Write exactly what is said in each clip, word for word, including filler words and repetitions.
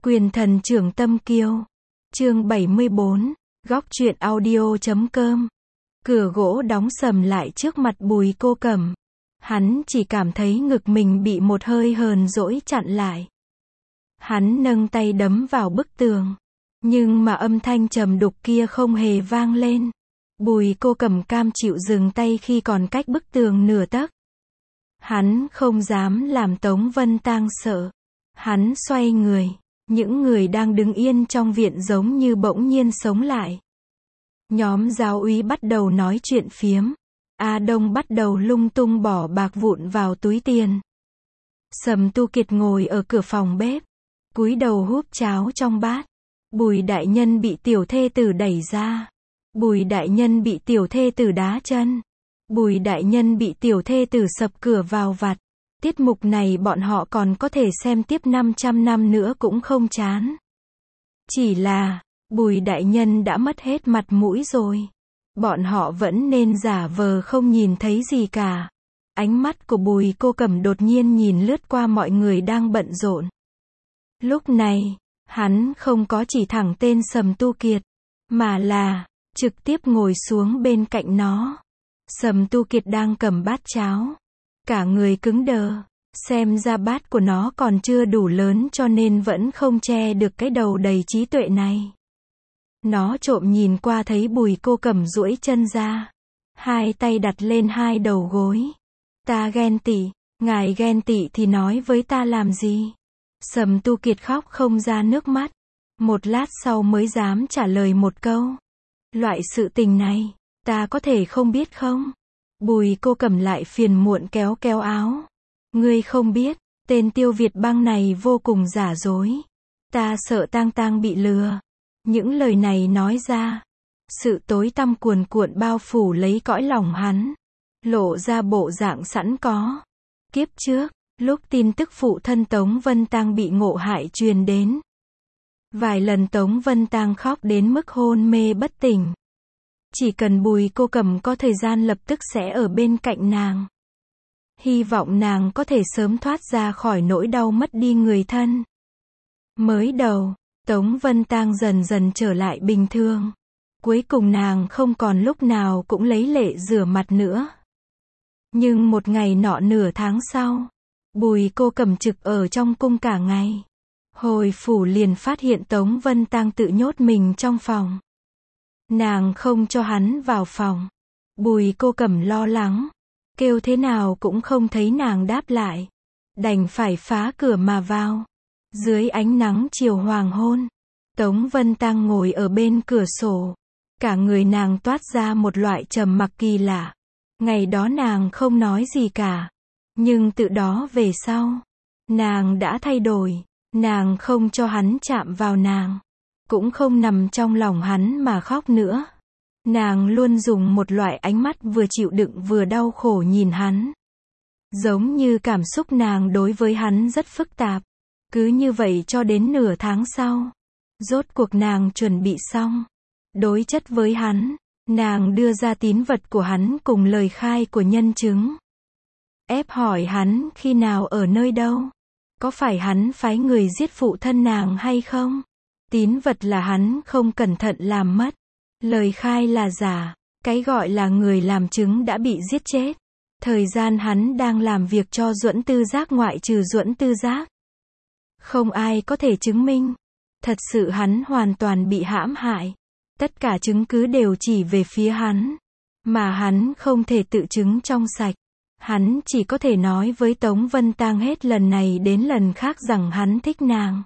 Quyền thần trưởng tâm kiêu. Chương bảy mươi bốn, góc truyện audio chấm com. Cửa gỗ đóng sầm lại trước mặt Bùi Cô Cẩm. Hắn chỉ cảm thấy ngực mình bị một hơi hờn dỗi chặn lại. Hắn nâng tay đấm vào bức tường. Nhưng mà âm thanh trầm đục kia không hề vang lên. Bùi Cô Cẩm cam chịu dừng tay khi còn cách bức tường nửa tấc. Hắn không dám làm Tống Vân Tang sợ. Hắn xoay người. Những người đang đứng yên trong viện giống như bỗng nhiên sống lại. Nhóm giáo úy bắt đầu nói chuyện phiếm. A Đông bắt đầu lung tung bỏ bạc vụn vào túi tiền. Sầm Tu Kiệt ngồi ở cửa phòng bếp, cúi đầu húp cháo trong bát. Bùi đại nhân bị tiểu thê tử đẩy ra. Bùi đại nhân bị tiểu thê tử đá chân. Bùi đại nhân bị tiểu thê tử sập cửa vào vặt. Tiết mục này bọn họ còn có thể xem tiếp năm trăm năm nữa cũng không chán. Chỉ là, Bùi đại nhân đã mất hết mặt mũi rồi. Bọn họ vẫn nên giả vờ không nhìn thấy gì cả. Ánh mắt của Bùi Cô Cẩm đột nhiên nhìn lướt qua mọi người đang bận rộn. Lúc này, hắn không có chỉ thẳng tên Sầm Tu Kiệt, mà là trực tiếp ngồi xuống bên cạnh nó. Sầm Tu Kiệt đang cầm bát cháo. Cả người cứng đờ, xem ra bát của nó còn chưa đủ lớn cho nên vẫn không che được cái đầu đầy trí tuệ này. Nó trộm nhìn qua thấy Bùi Cô Cẩm duỗi chân ra. Hai tay đặt lên hai đầu gối. Ta ghen tị, ngài ghen tị thì nói với ta làm gì? Sầm Tu Kiệt khóc không ra nước mắt. Một lát sau mới dám trả lời một câu. Loại sự tình này, ta có thể không biết không? Bùi Cô Cẩm lại phiền muộn kéo kéo áo. Ngươi không biết, tên Tiêu Việt Băng này vô cùng giả dối. Ta sợ Tang Tang bị lừa. Những lời này nói ra, sự tối tăm cuồn cuộn bao phủ lấy cõi lòng hắn, lộ ra bộ dạng sẵn có. Kiếp trước, lúc tin tức phụ thân Tống Vân Tang bị ngộ hại truyền đến, vài lần Tống Vân Tang khóc đến mức hôn mê bất tỉnh. Chỉ cần Bùi Cô Cẩm có thời gian lập tức sẽ ở bên cạnh nàng. Hy vọng nàng có thể sớm thoát ra khỏi nỗi đau mất đi người thân. Mới đầu, Tống Vân Tang dần dần trở lại bình thường. Cuối cùng nàng không còn lúc nào cũng lấy lệ rửa mặt nữa. Nhưng một ngày nọ nửa tháng sau, Bùi Cô Cẩm trực ở trong cung cả ngày. Hồi phủ liền phát hiện Tống Vân Tang tự nhốt mình trong phòng. Nàng không cho hắn vào phòng. Bùi Cô Cẩm lo lắng, kêu thế nào cũng không thấy nàng đáp lại. Đành phải phá cửa mà vào. Dưới ánh nắng chiều hoàng hôn, Tống Vân Tang ngồi ở bên cửa sổ. Cả người nàng toát ra một loại trầm mặc kỳ lạ. Ngày đó nàng không nói gì cả. Nhưng từ đó về sau, nàng đã thay đổi. Nàng không cho hắn chạm vào nàng. Cũng không nằm trong lòng hắn mà khóc nữa. Nàng luôn dùng một loại ánh mắt vừa chịu đựng vừa đau khổ nhìn hắn. Giống như cảm xúc nàng đối với hắn rất phức tạp. Cứ như vậy cho đến nửa tháng sau. Rốt cuộc nàng chuẩn bị xong. Đối chất với hắn. Nàng đưa ra tín vật của hắn cùng lời khai của nhân chứng. Ép hỏi hắn khi nào ở nơi đâu. Có phải hắn phái người giết phụ thân nàng hay không? Tín vật là hắn không cẩn thận làm mất. Lời khai là giả. Cái gọi là người làm chứng đã bị giết chết. Thời gian hắn đang làm việc cho Duẫn Tư Giác ngoại trừ Duẫn Tư Giác. Không ai có thể chứng minh. Thật sự hắn hoàn toàn bị hãm hại. Tất cả chứng cứ đều chỉ về phía hắn. Mà hắn không thể tự chứng trong sạch. Hắn chỉ có thể nói với Tống Vân Tang hết lần này đến lần khác rằng hắn thích nàng.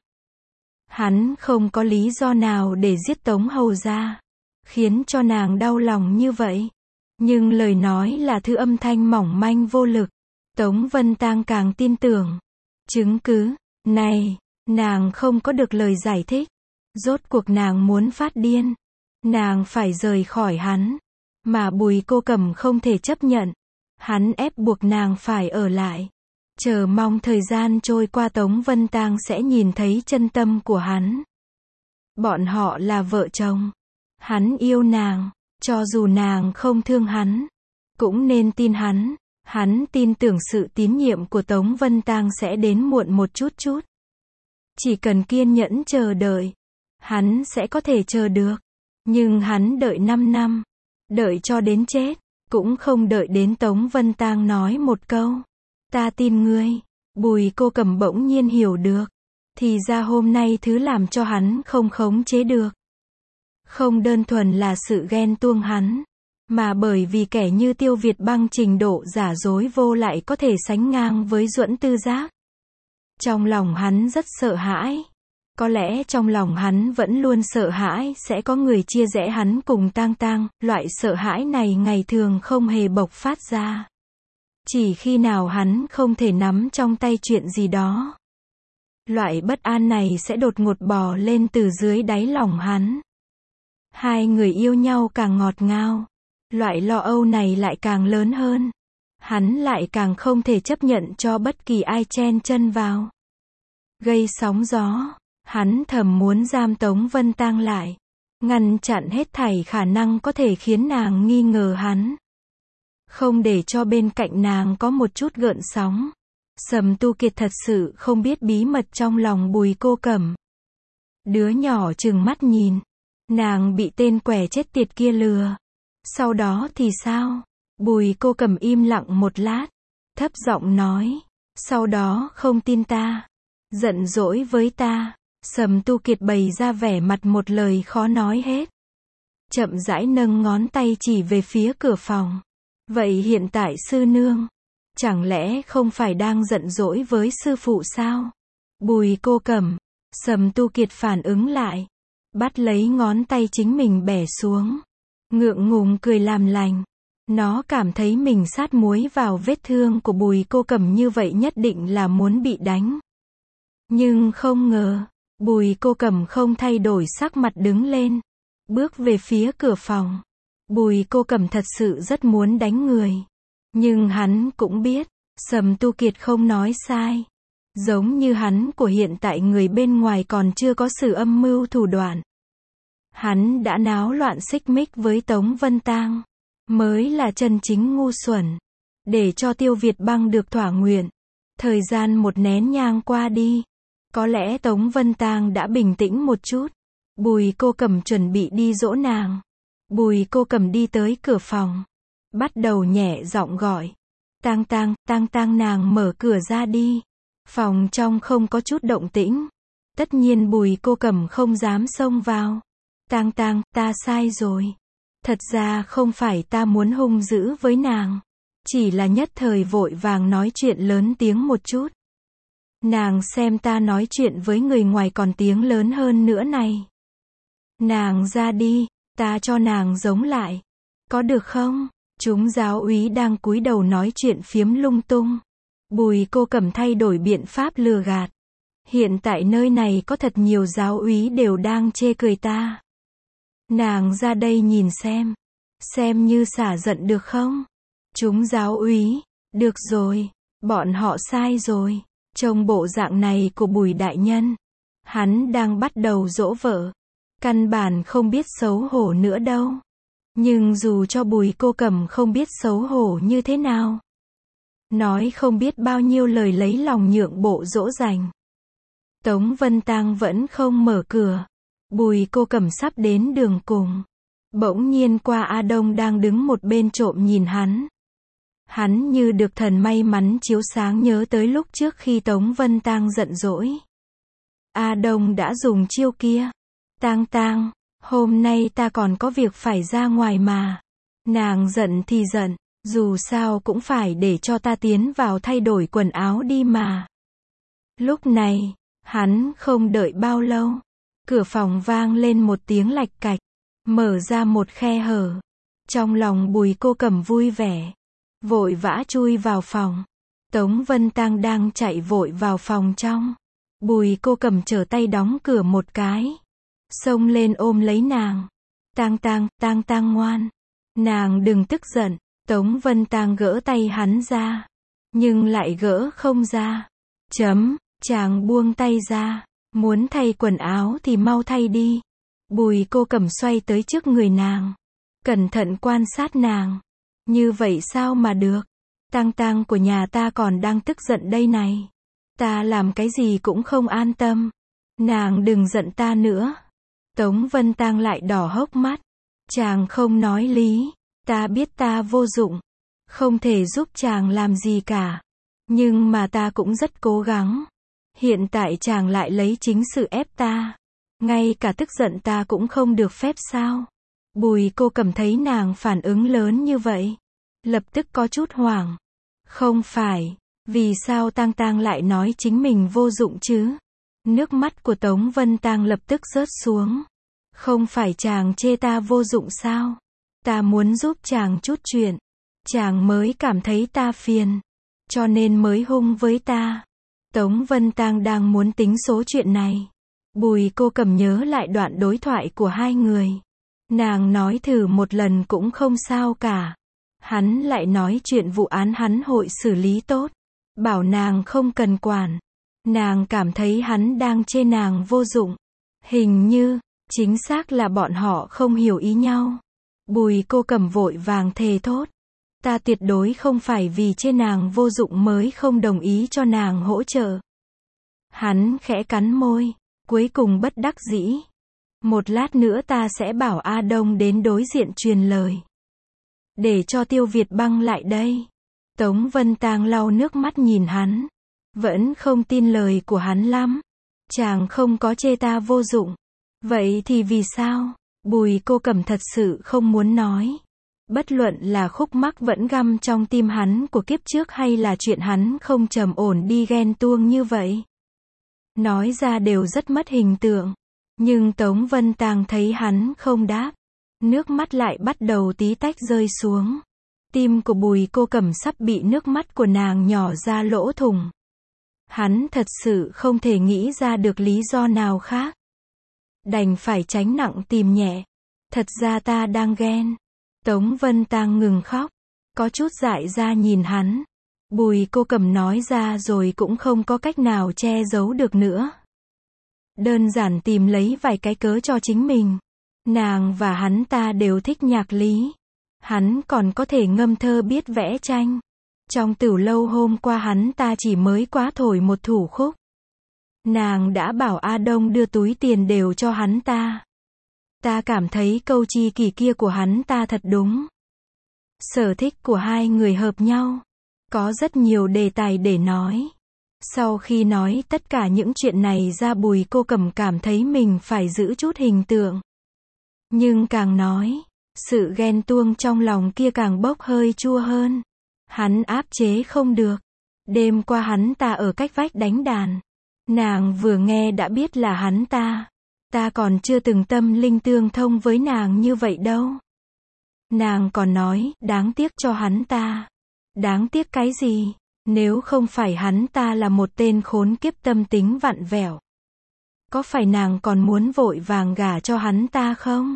Hắn không có lý do nào để giết Tống hầu gia, khiến cho nàng đau lòng như vậy. Nhưng lời nói là thứ âm thanh mỏng manh vô lực. Tống Vân Tang càng tin tưởng. Chứng cứ này, nàng không có được lời giải thích. Rốt cuộc nàng muốn phát điên. Nàng phải rời khỏi hắn. Mà Bùi Cô Cẩm không thể chấp nhận. Hắn ép buộc nàng phải ở lại. Chờ mong thời gian trôi qua Tống Vân Tang sẽ nhìn thấy chân tâm của hắn. Bọn họ là vợ chồng. Hắn yêu nàng. Cho dù nàng không thương hắn, cũng nên tin hắn. Hắn tin tưởng sự tín nhiệm của Tống Vân Tang sẽ đến muộn một chút chút. Chỉ cần kiên nhẫn chờ đợi, hắn sẽ có thể chờ được. Nhưng hắn đợi năm năm, đợi cho đến chết, cũng không đợi đến Tống Vân Tang nói một câu. Ta tin ngươi. Bùi Cô Cẩm bỗng nhiên hiểu được. Thì ra hôm nay thứ làm cho hắn không khống chế được. Không đơn thuần là sự ghen tuông hắn, mà bởi vì kẻ như Tiêu Việt Băng trình độ giả dối vô lại có thể sánh ngang với Duẫn Tư Giác. Trong lòng hắn rất sợ hãi. Có lẽ trong lòng hắn vẫn luôn sợ hãi sẽ có người chia rẽ hắn cùng Tang Tang, loại sợ hãi này ngày thường không hề bộc phát ra. Chỉ khi nào hắn không thể nắm trong tay chuyện gì đó, loại bất an này sẽ đột ngột bò lên từ dưới đáy lòng hắn. Hai người yêu nhau càng ngọt ngào, loại lo âu này lại càng lớn hơn. Hắn lại càng không thể chấp nhận cho bất kỳ ai chen chân vào, gây sóng gió. Hắn thầm muốn giam Tống Vân Tang lại, ngăn chặn hết thảy khả năng có thể khiến nàng nghi ngờ hắn, không để cho bên cạnh nàng có một chút gợn sóng. Sầm Tu Kiệt thật sự không biết bí mật trong lòng Bùi Cô Cẩm. Đứa nhỏ trừng mắt nhìn, nàng bị tên quẻ chết tiệt kia lừa. Sau đó thì sao? Bùi Cô Cẩm im lặng một lát, thấp giọng nói, sau đó không tin ta, giận dỗi với ta. Sầm Tu Kiệt bày ra vẻ mặt một lời khó nói hết, chậm rãi nâng ngón tay chỉ về phía cửa phòng. Vậy hiện tại sư nương, chẳng lẽ không phải đang giận dỗi với sư phụ sao? Bùi Cô Cẩm. Sầm Tu Kiệt phản ứng lại, bắt lấy ngón tay chính mình bẻ xuống, ngượng ngùng cười làm lành. Nó cảm thấy mình sát muối vào vết thương của Bùi Cô Cẩm như vậy nhất định là muốn bị đánh. Nhưng không ngờ, Bùi Cô Cẩm không thay đổi sắc mặt đứng lên, bước về phía cửa phòng. Bùi Cô Cẩm thật sự rất muốn đánh người. Nhưng hắn cũng biết, Sầm Tu Kiệt không nói sai. Giống như hắn của hiện tại người bên ngoài còn chưa có sự âm mưu thủ đoạn. Hắn đã náo loạn xích mích với Tống Vân Tang, mới là chân chính ngu xuẩn. Để cho Tiêu Việt Băng được thỏa nguyện. Thời gian một nén nhang qua đi. Có lẽ Tống Vân Tang đã bình tĩnh một chút. Bùi Cô Cẩm chuẩn bị đi dỗ nàng. Bùi Cô Cẩm đi tới cửa phòng, bắt đầu nhẹ giọng gọi. Tang Tang, Tang Tang, nàng mở cửa ra đi. Phòng trong không có chút động tĩnh. Tất nhiên Bùi Cô Cẩm không dám xông vào. Tang Tang, ta sai rồi. Thật ra không phải ta muốn hung dữ với nàng. Chỉ là nhất thời vội vàng nói chuyện lớn tiếng một chút. Nàng xem ta nói chuyện với người ngoài còn tiếng lớn hơn nữa này. Nàng ra đi, ta cho nàng giống lại. Có được không? Chúng giáo úy đang cúi đầu nói chuyện phiếm lung tung. Bùi Cô Cẩm thay đổi biện pháp lừa gạt. Hiện tại nơi này có thật nhiều giáo úy đều đang chê cười ta. Nàng ra đây nhìn xem. Xem như xả giận được không? Chúng giáo úy. Được rồi. Bọn họ sai rồi. Trông bộ dạng này của Bùi đại nhân, hắn đang bắt đầu dỗ vợ. Căn bản không biết xấu hổ nữa đâu. Nhưng dù cho Bùi Cô Cẩm không biết xấu hổ như thế nào, nói không biết bao nhiêu lời lấy lòng nhượng bộ dỗ dành, Tống Vân Tang vẫn không mở cửa. Bùi Cô Cẩm sắp đến đường cùng, bỗng nhiên qua A Đông đang đứng một bên trộm nhìn hắn. Hắn như được thần may mắn chiếu sáng nhớ tới lúc trước khi Tống Vân Tang giận dỗi. A Đông đã dùng chiêu kia. Tang Tang, hôm nay ta còn có việc phải ra ngoài mà. Nàng giận thì giận, dù sao cũng phải để cho ta tiến vào thay đổi quần áo đi mà. Lúc này, hắn không đợi bao lâu. Cửa phòng vang lên một tiếng lạch cạch, mở ra một khe hở. Trong lòng Bùi Cô Cẩm vui vẻ, vội vã chui vào phòng. Tống Vân Tang đang chạy vội vào phòng trong. Bùi Cô Cẩm trở tay đóng cửa một cái, xông lên ôm lấy nàng. Tang Tang, Tang Tang ngoan, nàng đừng tức giận. Tống Vân Tang gỡ tay hắn ra, nhưng lại gỡ không ra. Chấm, chàng buông tay ra, muốn thay quần áo thì mau thay đi. Bùi Cô Cẩm xoay tới trước người nàng, cẩn thận quan sát nàng. Như vậy sao mà được? Tang Tang của nhà ta còn đang tức giận đây này. Ta làm cái gì cũng không an tâm. Nàng đừng giận ta nữa. Tống Vân Tang lại đỏ hốc mắt. Chàng không nói lý. Ta biết ta vô dụng. Không thể giúp chàng làm gì cả. Nhưng mà ta cũng rất cố gắng. Hiện tại chàng lại lấy chính sự ép ta. Ngay cả tức giận ta cũng không được phép sao? Bùi Cô Cầm thấy nàng phản ứng lớn như vậy. Lập tức có chút hoảng. Không phải. Vì sao Tang Tang lại nói chính mình vô dụng chứ? Nước mắt của Tống Vân Tang lập tức rớt xuống. Không phải chàng chê ta vô dụng sao? Ta muốn giúp chàng chút chuyện. Chàng mới cảm thấy ta phiền. Cho nên mới hung với ta. Tống Vân Tang đang muốn tính số chuyện này. Bùi Cô Cầm nhớ lại đoạn đối thoại của hai người. Nàng nói thử một lần cũng không sao cả. Hắn lại nói chuyện vụ án hắn hội xử lý tốt. Bảo nàng không cần quản. Nàng cảm thấy hắn đang chê nàng vô dụng. Hình như, chính xác là bọn họ không hiểu ý nhau. Bùi Cô Cầm vội vàng thề thốt. Ta tuyệt đối không phải vì chê nàng vô dụng mới không đồng ý cho nàng hỗ trợ. Hắn khẽ cắn môi, cuối cùng bất đắc dĩ. Một lát nữa ta sẽ bảo A Đông đến đối diện truyền lời. Để cho Tiêu Việt Băng lại đây. Tống Vân Tang lau nước mắt nhìn hắn. Vẫn không tin lời của hắn lắm. Chàng không có chê ta vô dụng. Vậy thì vì sao? Bùi Cô Cầm thật sự không muốn nói. Bất luận là khúc mắc vẫn găm trong tim hắn của kiếp trước hay là chuyện hắn không trầm ổn đi ghen tuông như vậy. Nói ra đều rất mất hình tượng. Nhưng Tống Vân Tang thấy hắn không đáp. Nước mắt lại bắt đầu tí tách rơi xuống. Tim của Bùi Cô Cầm sắp bị nước mắt của nàng nhỏ ra lỗ thủng. Hắn thật sự không thể nghĩ ra được lý do nào khác. Đành phải tránh nặng tìm nhẹ. Thật ra ta đang ghen. Tống Vân Tang ngừng khóc. Có chút dại ra nhìn hắn. Bùi Cô Cầm nói ra rồi cũng không có cách nào che giấu được nữa. Đơn giản tìm lấy vài cái cớ cho chính mình. Nàng và hắn ta đều thích nhạc lý. Hắn còn có thể ngâm thơ biết vẽ tranh. Trong tửu lâu hôm qua hắn ta chỉ mới quá thổi một thủ khúc. Nàng đã bảo A Đông đưa túi tiền đều cho hắn ta. Ta cảm thấy câu chi kỷ kia của hắn ta thật đúng. Sở thích của hai người hợp nhau. Có rất nhiều đề tài để nói. Sau khi nói tất cả những chuyện này ra, Bùi Cô Cầm cảm thấy mình phải giữ chút hình tượng. Nhưng càng nói, sự ghen tuông trong lòng kia càng bốc hơi chua hơn. Hắn áp chế không được. Đêm qua hắn ta ở cách vách đánh đàn. Nàng vừa nghe đã biết là hắn ta. Ta còn chưa từng tâm linh tương thông với nàng như vậy đâu. Nàng còn nói, đáng tiếc cho hắn ta. Đáng tiếc cái gì? Nếu không phải hắn ta là một tên khốn kiếp tâm tính vặn vẹo. Có phải nàng còn muốn vội vàng gả cho hắn ta không?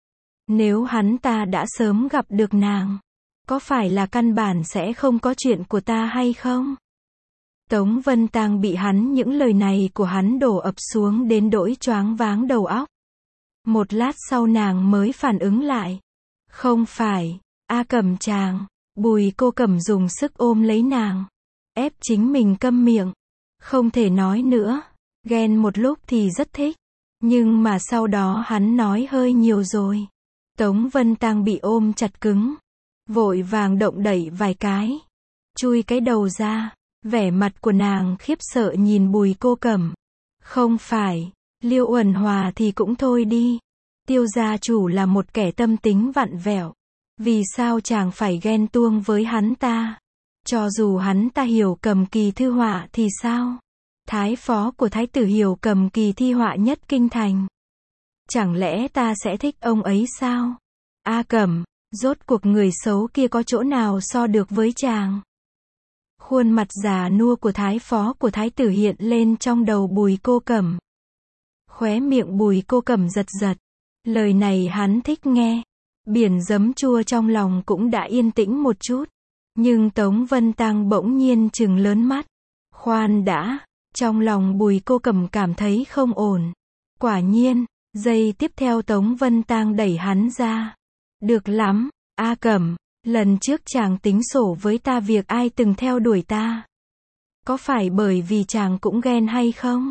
Nếu hắn ta đã sớm gặp được nàng, có phải là căn bản sẽ không có chuyện của ta hay không? Tống Vân Tang bị hắn những lời này của hắn đổ ập xuống đến nỗi choáng váng đầu óc. Một lát sau nàng mới phản ứng lại. Không phải, A Cầm chàng. Bùi Cô Cầm dùng sức ôm lấy nàng. Ép chính mình câm miệng. Không thể nói nữa. Ghen một lúc thì rất thích. Nhưng mà sau đó hắn nói hơi nhiều rồi. Tống Vân Tang bị ôm chặt cứng. Vội vàng động đẩy vài cái. Chui cái đầu ra. Vẻ mặt của nàng khiếp sợ nhìn Bùi Cô Cầm. Không phải, Liêu Uẩn Hòa thì cũng thôi đi. Tiêu gia chủ là một kẻ tâm tính vặn vẹo. Vì sao chàng phải ghen tuông với hắn ta? Cho dù hắn ta hiểu cầm kỳ thư họa thì sao? Thái phó của thái tử hiểu cầm kỳ thi họa nhất kinh thành. Chẳng lẽ ta sẽ thích ông ấy sao? A Cầm, rốt cuộc người xấu kia có chỗ nào so được với chàng? Khuôn mặt già nua của thái phó của thái tử hiện lên trong đầu Bùi Cô Cầm. Khóe miệng Bùi Cô Cầm giật giật. Lời này hắn thích nghe. Biển giấm chua trong lòng cũng đã yên tĩnh một chút. Nhưng Tống Vân Tang bỗng nhiên trừng lớn mắt. Khoan đã, trong lòng Bùi Cô Cầm cảm thấy không ổn. Quả nhiên, giây tiếp theo Tống Vân Tang đẩy hắn ra. Được lắm, A Cầm, lần trước chàng tính sổ với ta việc ai từng theo đuổi ta. Có phải bởi vì chàng cũng ghen hay không?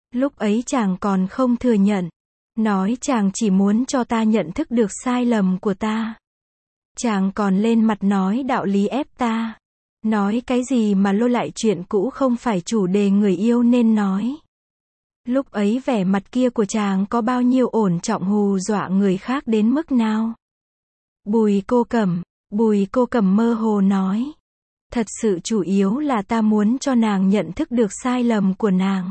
Lúc ấy chàng còn không thừa nhận. Nói chàng chỉ muốn cho ta nhận thức được sai lầm của ta. Chàng còn lên mặt nói đạo lý ép ta. Nói cái gì mà lôi lại chuyện cũ không phải chủ đề người yêu nên nói. Lúc ấy vẻ mặt kia của chàng có bao nhiêu ổn trọng hù dọa người khác đến mức nào. Bùi Cô Cẩm, Bùi Cô Cẩm mơ hồ nói. Thật sự chủ yếu là ta muốn cho nàng nhận thức được sai lầm của nàng.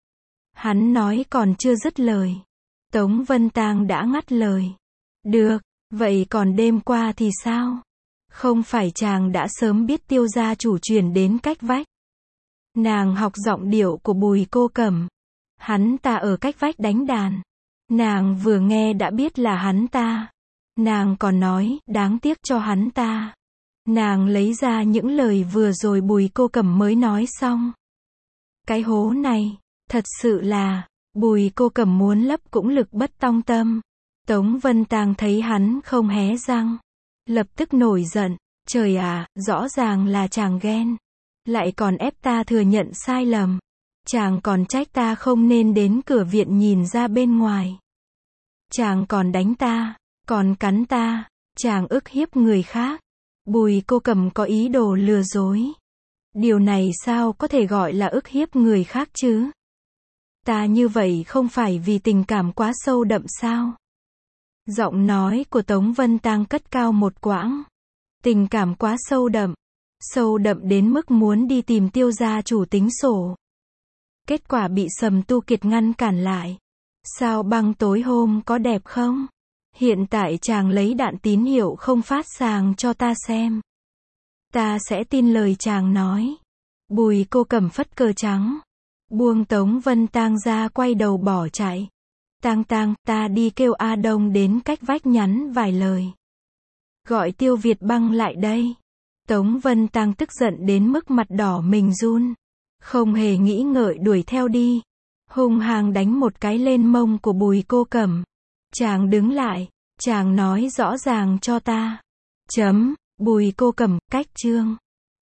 Hắn nói còn chưa dứt lời. Tống Vân Tang đã ngắt lời. Được, vậy còn đêm qua thì sao? Không phải chàng đã sớm biết Tiêu gia chủ chuyển đến cách vách. Nàng học giọng điệu của Bùi Cô Cẩm. Hắn ta ở cách vách đánh đàn. Nàng vừa nghe đã biết là hắn ta. Nàng còn nói, đáng tiếc cho hắn ta. Nàng lấy ra những lời vừa rồi Bùi Cô Cẩm mới nói xong. Cái hố này, thật sự là, Bùi Cô Cẩm muốn lấp cũng lực bất tòng tâm. Tống Vân Tang thấy hắn không hé răng. Lập tức nổi giận, trời à, rõ ràng là chàng ghen. Lại còn ép ta thừa nhận sai lầm. Chàng còn trách ta không nên đến cửa viện nhìn ra bên ngoài. Chàng còn đánh ta, còn cắn ta, chàng ức hiếp người khác. Bùi Cô Cẩm có ý đồ lừa dối. Điều này sao có thể gọi là ức hiếp người khác chứ? Ta như vậy không phải vì tình cảm quá sâu đậm sao? Giọng nói của Tống Vân Tang cất cao một quãng. Tình cảm quá sâu đậm. Sâu đậm đến mức muốn đi tìm Tiêu gia chủ tính sổ. Kết quả bị Sầm Tu Kiệt ngăn cản lại. Sao Băng tối hôm có đẹp không? Hiện tại chàng lấy đạn tín hiệu không phát sàng cho ta xem. Ta sẽ tin lời chàng nói. Bùi Cô Cẩm phất cờ trắng. Buông Tống Vân Tang ra quay đầu bỏ chạy. Tang Tang, ta đi kêu A Đông đến cách vách nhắn vài lời. Gọi Tiêu Việt Băng lại đây. Tống Vân Tang tức giận đến mức mặt đỏ mình run. Không hề nghĩ ngợi đuổi theo đi. Hung hăng đánh một cái lên mông của Bùi Cô Cẩm. Chàng đứng lại. Chàng nói rõ ràng cho ta. Chấm. Bùi Cô Cẩm, cách chương.